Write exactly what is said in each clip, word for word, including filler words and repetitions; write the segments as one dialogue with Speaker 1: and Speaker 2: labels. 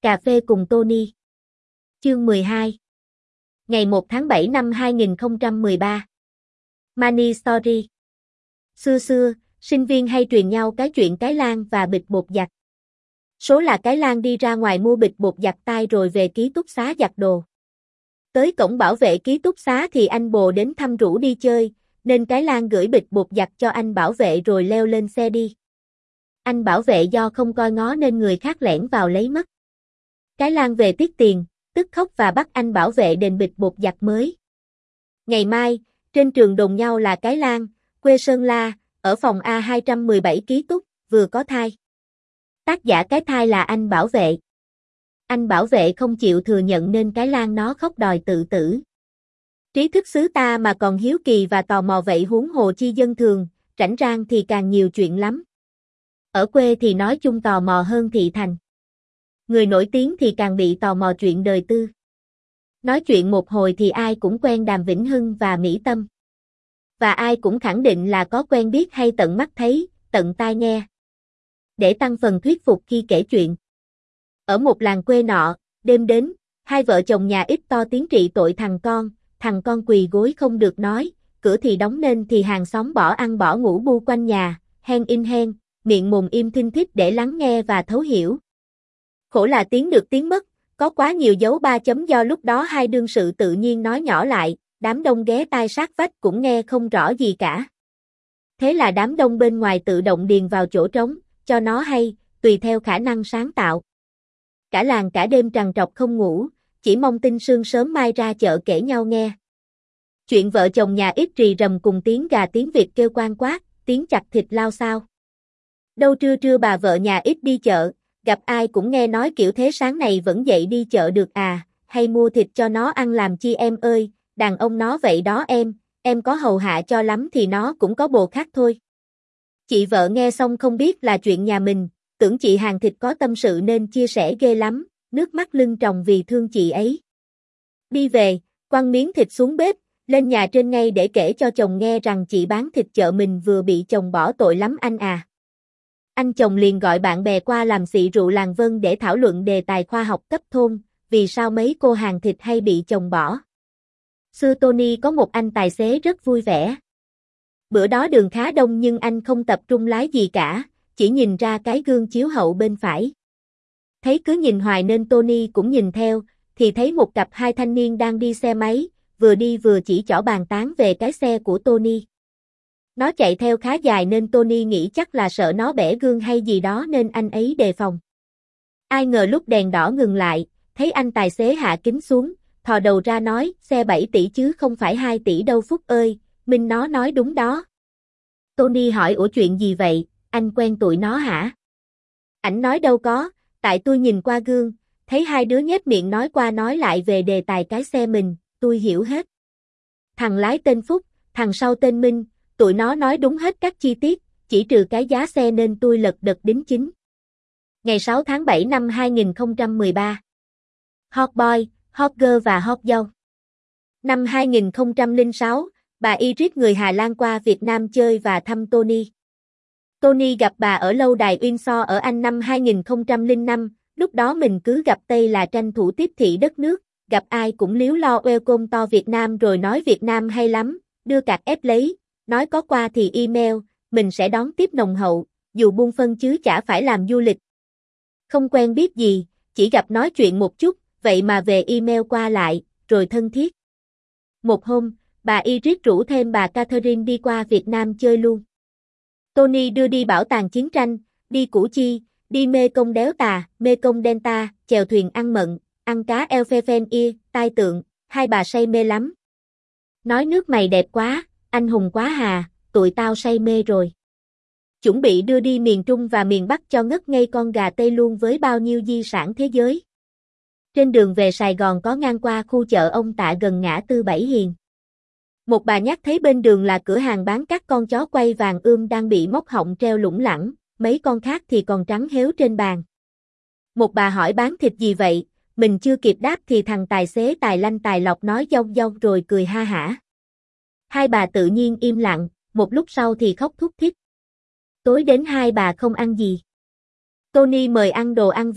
Speaker 1: Cà phê cùng Tony. Chương mười hai. Ngày một tháng bảy năm hai nghìn không trăm mười ba. Money Story. Xưa xưa, sinh viên hay truyền nhau cái chuyện cái lan và bịch bột giặt. Số là cái lan đi ra ngoài mua bịch bột giặt tay rồi về ký túc xá giặt đồ. Tới cổng bảo vệ ký túc xá thì anh bồ đến thăm rủ đi chơi, nên cái lan gửi bịch bột giặt cho anh bảo vệ rồi leo lên xe đi. Anh bảo vệ do không coi ngó nên người khác lẻn vào lấy mất. Cái lan về tiếc tiền, tức khóc và bắt anh bảo vệ đền bịch bột giặt mới. Ngày mai, trên trường đồn nhau là cái lan, quê Sơn La, ở phòng A hai trăm mười bảy ký túc, vừa có thai. Tác giả cái thai là anh bảo vệ. Anh bảo vệ không chịu thừa nhận nên cái lan nó khóc đòi tự tử. Trí thức xứ ta mà còn hiếu kỳ và tò mò vậy huống hồ chi dân thường, rảnh rang thì càng nhiều chuyện lắm. Ở quê thì nói chung tò mò hơn thị thành. Người nổi tiếng thì càng bị tò mò chuyện đời tư. Nói chuyện một hồi thì ai cũng quen Đàm Vĩnh Hưng và Mỹ Tâm. Và ai cũng khẳng định là có quen biết hay tận mắt thấy, tận tai nghe. Để tăng phần thuyết phục khi kể chuyện. Ở một làng quê nọ, đêm đến, hai vợ chồng nhà ít to tiếng trị tội thằng con, thằng con quỳ gối không được nói, cửa thì đóng nên thì hàng xóm bỏ ăn bỏ ngủ bu quanh nhà, hen in hen, miệng mồm im thinh thích để lắng nghe và thấu hiểu. Khổ là tiếng được tiếng mất, có quá nhiều dấu ba chấm do lúc đó hai đương sự tự nhiên nói nhỏ lại, đám đông ghé tai sát vách cũng nghe không rõ gì cả. Thế là đám đông bên ngoài tự động điền vào chỗ trống, cho nó hay, tùy theo khả năng sáng tạo. Cả làng cả đêm trằn trọc không ngủ, chỉ mong tin sương sớm mai ra chợ kể nhau nghe. Chuyện vợ chồng nhà ít rì rầm cùng tiếng gà tiếng vịt kêu quan quát, tiếng chặt thịt lao xao. Đâu trưa trưa bà vợ nhà ít đi chợ, gặp ai cũng nghe nói kiểu thế sáng này vẫn dậy đi chợ được à, hay mua thịt cho nó ăn làm chi em ơi, đàn ông nó vậy đó em, em có hầu hạ cho lắm thì nó cũng có bồ khác thôi. Chị vợ nghe xong không biết là chuyện nhà mình, tưởng chị hàng thịt có tâm sự nên chia sẻ ghê lắm, nước mắt lưng tròng vì thương chị ấy. Đi về, quăng miếng thịt xuống bếp, lên nhà trên ngay để kể cho chồng nghe rằng chị bán thịt chợ mình vừa bị chồng bỏ tội lắm anh à. Anh chồng liền gọi bạn bè qua làm xị rượu làng Vân để thảo luận đề tài khoa học cấp thôn, vì sao mấy cô hàng thịt hay bị chồng bỏ. Xưa Tony có một anh tài xế rất vui vẻ. Bữa đó đường khá đông nhưng anh không tập trung lái gì cả, chỉ nhìn ra cái gương chiếu hậu bên phải. Thấy cứ nhìn hoài nên Tony cũng nhìn theo, thì thấy một cặp hai thanh niên đang đi xe máy, vừa đi vừa chỉ trỏ bàn tán về cái xe của Tony. Nó chạy theo khá dài nên Tony nghĩ chắc là sợ nó bẻ gương hay gì đó nên anh ấy đề phòng. Ai ngờ lúc đèn đỏ ngừng lại, thấy anh tài xế hạ kính xuống, thò đầu ra nói, xe bảy tỷ chứ không phải hai tỷ đâu Phúc ơi, Minh nó nói đúng đó. Tony hỏi ủa chuyện gì vậy, anh quen tụi nó hả? Ảnh nói đâu có, tại tôi nhìn qua gương, thấy hai đứa nhếch miệng nói qua nói lại về đề tài cái xe mình, tôi hiểu hết. Thằng lái tên Phúc, thằng sau tên Minh, tụi nó nói đúng hết các chi tiết, chỉ trừ cái giá xe nên tôi lật đật đính chính. Ngày sáu tháng bảy năm hai nghìn không trăm mười ba. Hot Boy, Hot Girl và Hot Dâu. Năm hai nghìn không trăm lẻ sáu, bà Iris người Hà Lan qua Việt Nam chơi và thăm Tony. Tony gặp bà ở lâu đài Windsor ở Anh năm hai nghìn không trăm lẻ năm, lúc đó mình cứ gặp Tây là tranh thủ tiếp thị đất nước, gặp ai cũng líu lo welcome to Việt Nam rồi nói Việt Nam hay lắm, đưa cạc ép lấy, nói có qua thì email, mình sẽ đón tiếp nồng hậu, dù buôn phân chứ chả phải làm du lịch. Không quen biết gì, chỉ gặp nói chuyện một chút, vậy mà về email qua lại, rồi thân thiết. Một hôm, bà Iris rủ thêm bà Catherine đi qua Việt Nam chơi luôn. Tony đưa đi bảo tàng chiến tranh, đi Củ Chi, đi Mê Công Đéo Tà, Mê Công Delta, chèo thuyền ăn mận, ăn cá Elphephenia, tai tượng, hai bà say mê lắm. Nói nước mày đẹp quá, anh hùng quá hà, tụi tao say mê rồi. Chuẩn bị đưa đi miền Trung và miền Bắc cho ngất ngây con gà Tây luôn với bao nhiêu di sản thế giới. Trên đường về Sài Gòn có ngang qua khu chợ ông Tạ gần ngã tư Bảy Hiền. Một bà nhắc thấy bên đường là cửa hàng bán các con chó quay vàng ươm đang bị móc họng treo lủng lẳng, mấy con khác thì còn trắng héo trên bàn. Một bà hỏi bán thịt gì vậy, mình chưa kịp đáp thì thằng tài xế tài lanh tài lọc nói dong dong rồi cười ha hả. Hai bà tự nhiên im lặng, một lúc sau thì khóc thút thít. Tối đến hai bà không ăn gì. Tony mời ăn đồ ăn Việt,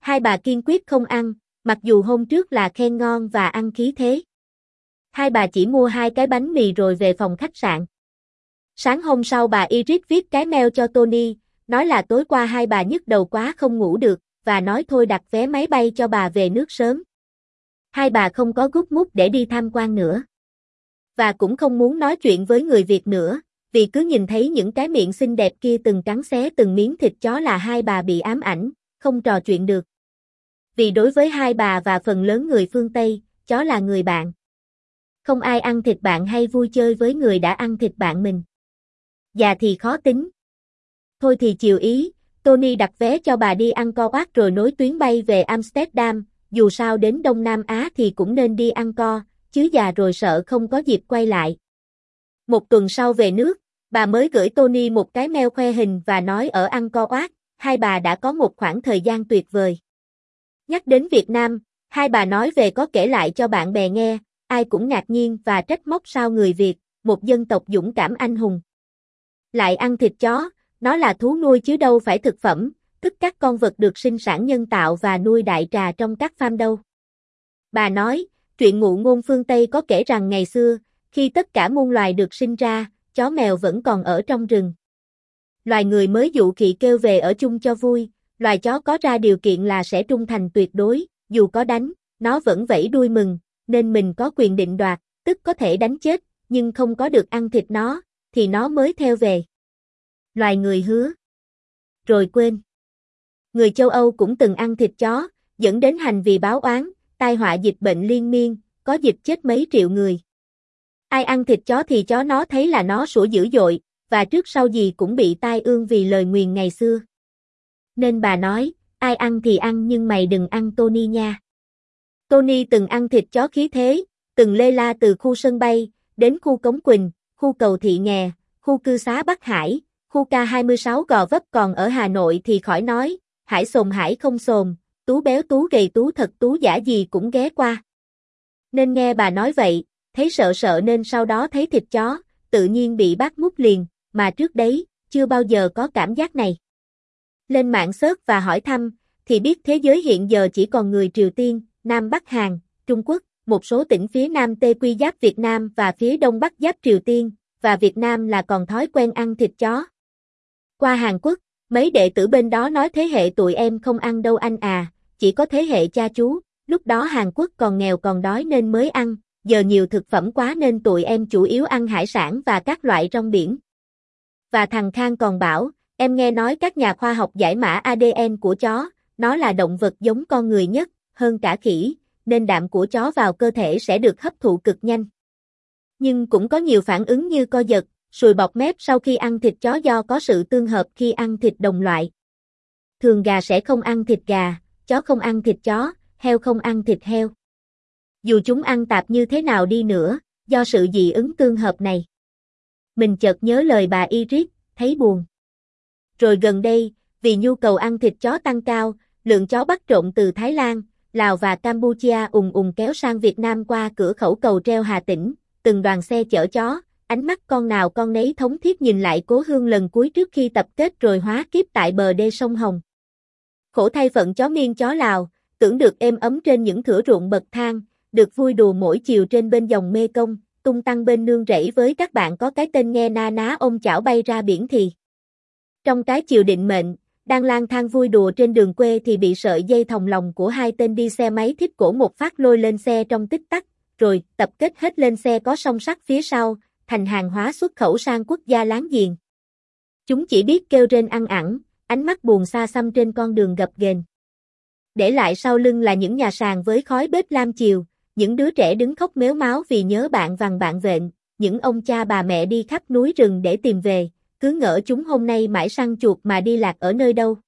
Speaker 1: Hai bà kiên quyết không ăn, mặc dù hôm trước là khen ngon và ăn khí thế. Hai bà chỉ mua hai cái bánh mì rồi về phòng khách sạn. Sáng hôm sau bà Iris viết cái mail cho Tony, nói là tối qua hai bà nhức đầu quá không ngủ được, và nói thôi đặt vé máy bay cho bà về nước sớm. Hai bà không có gút mút để đi tham quan nữa. Và cũng không muốn nói chuyện với người Việt nữa, vì cứ nhìn thấy những cái miệng xinh đẹp kia từng cắn xé từng miếng thịt chó là hai bà bị ám ảnh, không trò chuyện được. Vì đối với hai bà và phần lớn người phương Tây, chó là người bạn. Không ai ăn thịt bạn hay vui chơi với người đã ăn thịt bạn mình. Già thì khó tính. Thôi thì chiều ý, Tony đặt vé cho bà đi Angkor Wat rồi nối tuyến bay về Amsterdam, dù sao đến Đông Nam Á thì cũng nên đi Angkor, chứ già rồi sợ không có dịp quay lại. Một tuần sau về nước, bà mới gửi Tony một cái mail khoe hình và nói ở Angkor Wat, hai bà đã có một khoảng thời gian tuyệt vời. Nhắc đến Việt Nam, hai bà nói về có kể lại cho bạn bè nghe, ai cũng ngạc nhiên và trách móc sao người Việt, một dân tộc dũng cảm anh hùng. Lại ăn thịt chó, nó là thú nuôi chứ đâu phải thực phẩm, tức các con vật được sinh sản nhân tạo và nuôi đại trà trong các farm đâu. Bà nói, truyện ngụ ngôn phương Tây có kể rằng ngày xưa, khi tất cả muôn loài được sinh ra, chó mèo vẫn còn ở trong rừng. Loài người mới dụ kỵ kêu về ở chung cho vui, loài chó có ra điều kiện là sẽ trung thành tuyệt đối, dù có đánh, nó vẫn vẫy đuôi mừng, nên mình có quyền định đoạt, tức có thể đánh chết, nhưng không có được ăn thịt nó, thì nó mới theo về. Loài người hứa. Rồi quên. Người châu Âu cũng từng ăn thịt chó, dẫn đến hành vì báo oán, tai họa dịch bệnh liên miên, có dịch chết mấy triệu người. Ai ăn thịt chó thì chó nó thấy là nó sủa dữ dội, và trước sau gì cũng bị tai ương vì lời nguyền ngày xưa. Nên bà nói, ai ăn thì ăn nhưng mày đừng ăn Tony nha. Tony từng ăn thịt chó khí thế, từng lê la từ khu sân bay, đến khu Cống Quỳnh, khu cầu Thị Nghè, khu cư xá Bắc Hải, khu K hai mươi sáu Gò Vấp, còn ở Hà Nội thì khỏi nói, hải sồn hải không sồn, tú béo tú gầy tú thật tú giả gì cũng ghé qua. Nên nghe bà nói vậy, thấy sợ sợ nên sau đó thấy thịt chó, tự nhiên bị bắt mút liền, mà trước đấy, chưa bao giờ có cảm giác này. Lên mạng search và hỏi thăm, thì biết thế giới hiện giờ chỉ còn người Triều Tiên, Nam Bắc Hàn, Trung Quốc, một số tỉnh phía Nam Tây quy giáp Việt Nam và phía Đông Bắc giáp Triều Tiên, và Việt Nam là còn thói quen ăn thịt chó. Qua Hàn Quốc, mấy đệ tử bên đó nói thế hệ tụi em không ăn đâu anh à, chỉ có thế hệ cha chú, lúc đó Hàn Quốc còn nghèo còn đói nên mới ăn, giờ nhiều thực phẩm quá nên tụi em chủ yếu ăn hải sản và các loại rong biển. Và thằng Khang còn bảo, em nghe nói các nhà khoa học giải mã a đê en của chó, nó là động vật giống con người nhất, hơn cả khỉ, nên đạm của chó vào cơ thể sẽ được hấp thụ cực nhanh. Nhưng cũng có nhiều phản ứng như co giật, sùi bọt mép sau khi ăn thịt chó do có sự tương hợp khi ăn thịt đồng loại. Thường gà sẽ không ăn thịt gà, chó không ăn thịt chó, heo không ăn thịt heo. Dù chúng ăn tạp như thế nào đi nữa, do sự dị ứng tương hợp này. Mình chợt nhớ lời bà Iris, thấy buồn. Rồi gần đây, vì nhu cầu ăn thịt chó tăng cao, lượng chó bắt trộn từ Thái Lan, Lào và Campuchia ùn ùn kéo sang Việt Nam qua cửa khẩu cầu treo Hà Tĩnh, từng đoàn xe chở chó, ánh mắt con nào con nấy thống thiết nhìn lại cố hương lần cuối trước khi tập kết rồi hóa kiếp tại bờ đê sông Hồng. Khổ thay phận chó Miên chó Lào, tưởng được êm ấm trên những thửa ruộng bậc thang, được vui đùa mỗi chiều trên bên dòng Mê Công, tung tăng bên nương rẫy với các bạn có cái tên nghe na ná ôm chảo bay ra biển thì. Trong cái chiều định mệnh, đang lang thang vui đùa trên đường quê thì bị sợi dây thòng lòng của hai tên đi xe máy thít cổ một phát lôi lên xe trong tích tắc, rồi tập kết hết lên xe có song sắt phía sau, thành hàng hóa xuất khẩu sang quốc gia láng giềng. Chúng chỉ biết kêu rên ăn ẳng, ánh mắt buồn xa xăm trên con đường gập ghềnh. Để lại sau lưng là những nhà sàn với khói bếp lam chiều, những đứa trẻ đứng khóc mếu máo vì nhớ bạn vằng bạn vện, những ông cha bà mẹ đi khắp núi rừng để tìm về, cứ ngỡ chúng hôm nay mãi săn chuột mà đi lạc ở nơi đâu.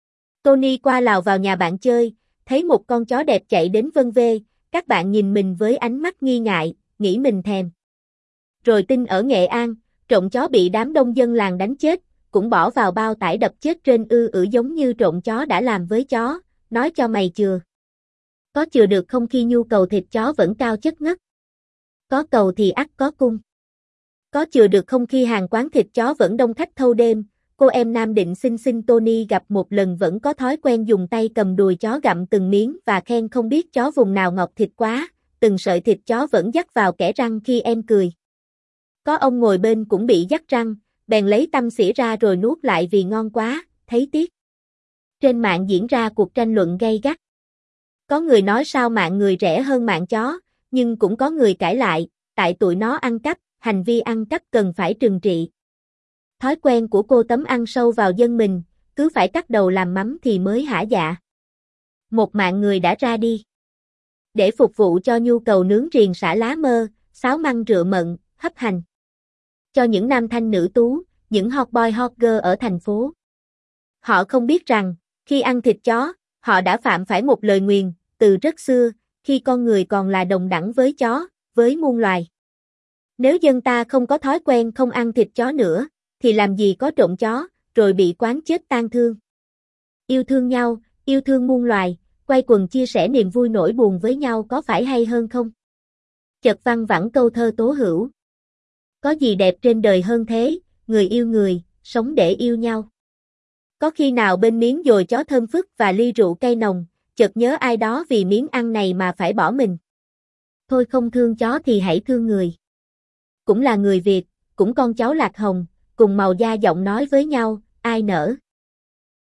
Speaker 1: Tony qua Lào vào nhà bạn chơi, thấy một con chó đẹp chạy đến vân vê, các bạn nhìn mình với ánh mắt nghi ngại, nghĩ mình thèm. Rồi tin ở Nghệ An, trộm chó bị đám đông dân làng đánh chết, cũng bỏ vào bao tải đập chết trên ư ử giống như trộm chó đã làm với chó, nói cho mày chừa. Có chừa được không khi nhu cầu thịt chó vẫn cao chất ngất? Có cầu thì ắt có cung. Có chừa được không khi hàng quán thịt chó vẫn đông khách thâu đêm, cô em Nam Định xinh xinh Tony gặp một lần vẫn có thói quen dùng tay cầm đùi chó gặm từng miếng và khen không biết chó vùng nào ngọt thịt quá, từng sợi thịt chó vẫn dắt vào kẽ răng khi em cười. Có ông ngồi bên cũng bị dắt răng, bèn lấy tăm xỉa ra rồi nuốt lại vì ngon quá, thấy tiếc. Trên mạng diễn ra cuộc tranh luận gay gắt. Có người nói sao mạng người rẻ hơn mạng chó, nhưng cũng có người cãi lại, tại tụi nó ăn cắp, hành vi ăn cắp cần phải trừng trị. Thói quen của cô Tấm ăn sâu vào dân mình, cứ phải cắt đầu làm mắm thì mới hả dạ. Một mạng người đã ra đi. Để phục vụ cho nhu cầu nướng riềng xả lá mơ, xáo măng rựa mận, hấp hành. Cho những nam thanh nữ tú, những hot boy hot girl ở thành phố. Họ không biết rằng, khi ăn thịt chó, họ đã phạm phải một lời nguyền, từ rất xưa, khi con người còn là đồng đẳng với chó, với muôn loài. Nếu dân ta không có thói quen không ăn thịt chó nữa, thì làm gì có trộm chó, rồi bị quán chết tang thương. Yêu thương nhau, yêu thương muôn loài, quay quần chia sẻ niềm vui nỗi buồn với nhau có phải hay hơn không? Chợt văng vẳng câu thơ Tố Hữu. Có gì đẹp trên đời hơn thế, người yêu người, sống để yêu nhau. Có khi nào bên miếng dồi chó thơm phức và ly rượu cay nồng, chợt nhớ ai đó vì miếng ăn này mà phải bỏ mình. Thôi không thương chó thì hãy thương người. Cũng là người Việt, cũng con cháu lạc hồng, cùng màu da giọng nói với nhau, ai nỡ.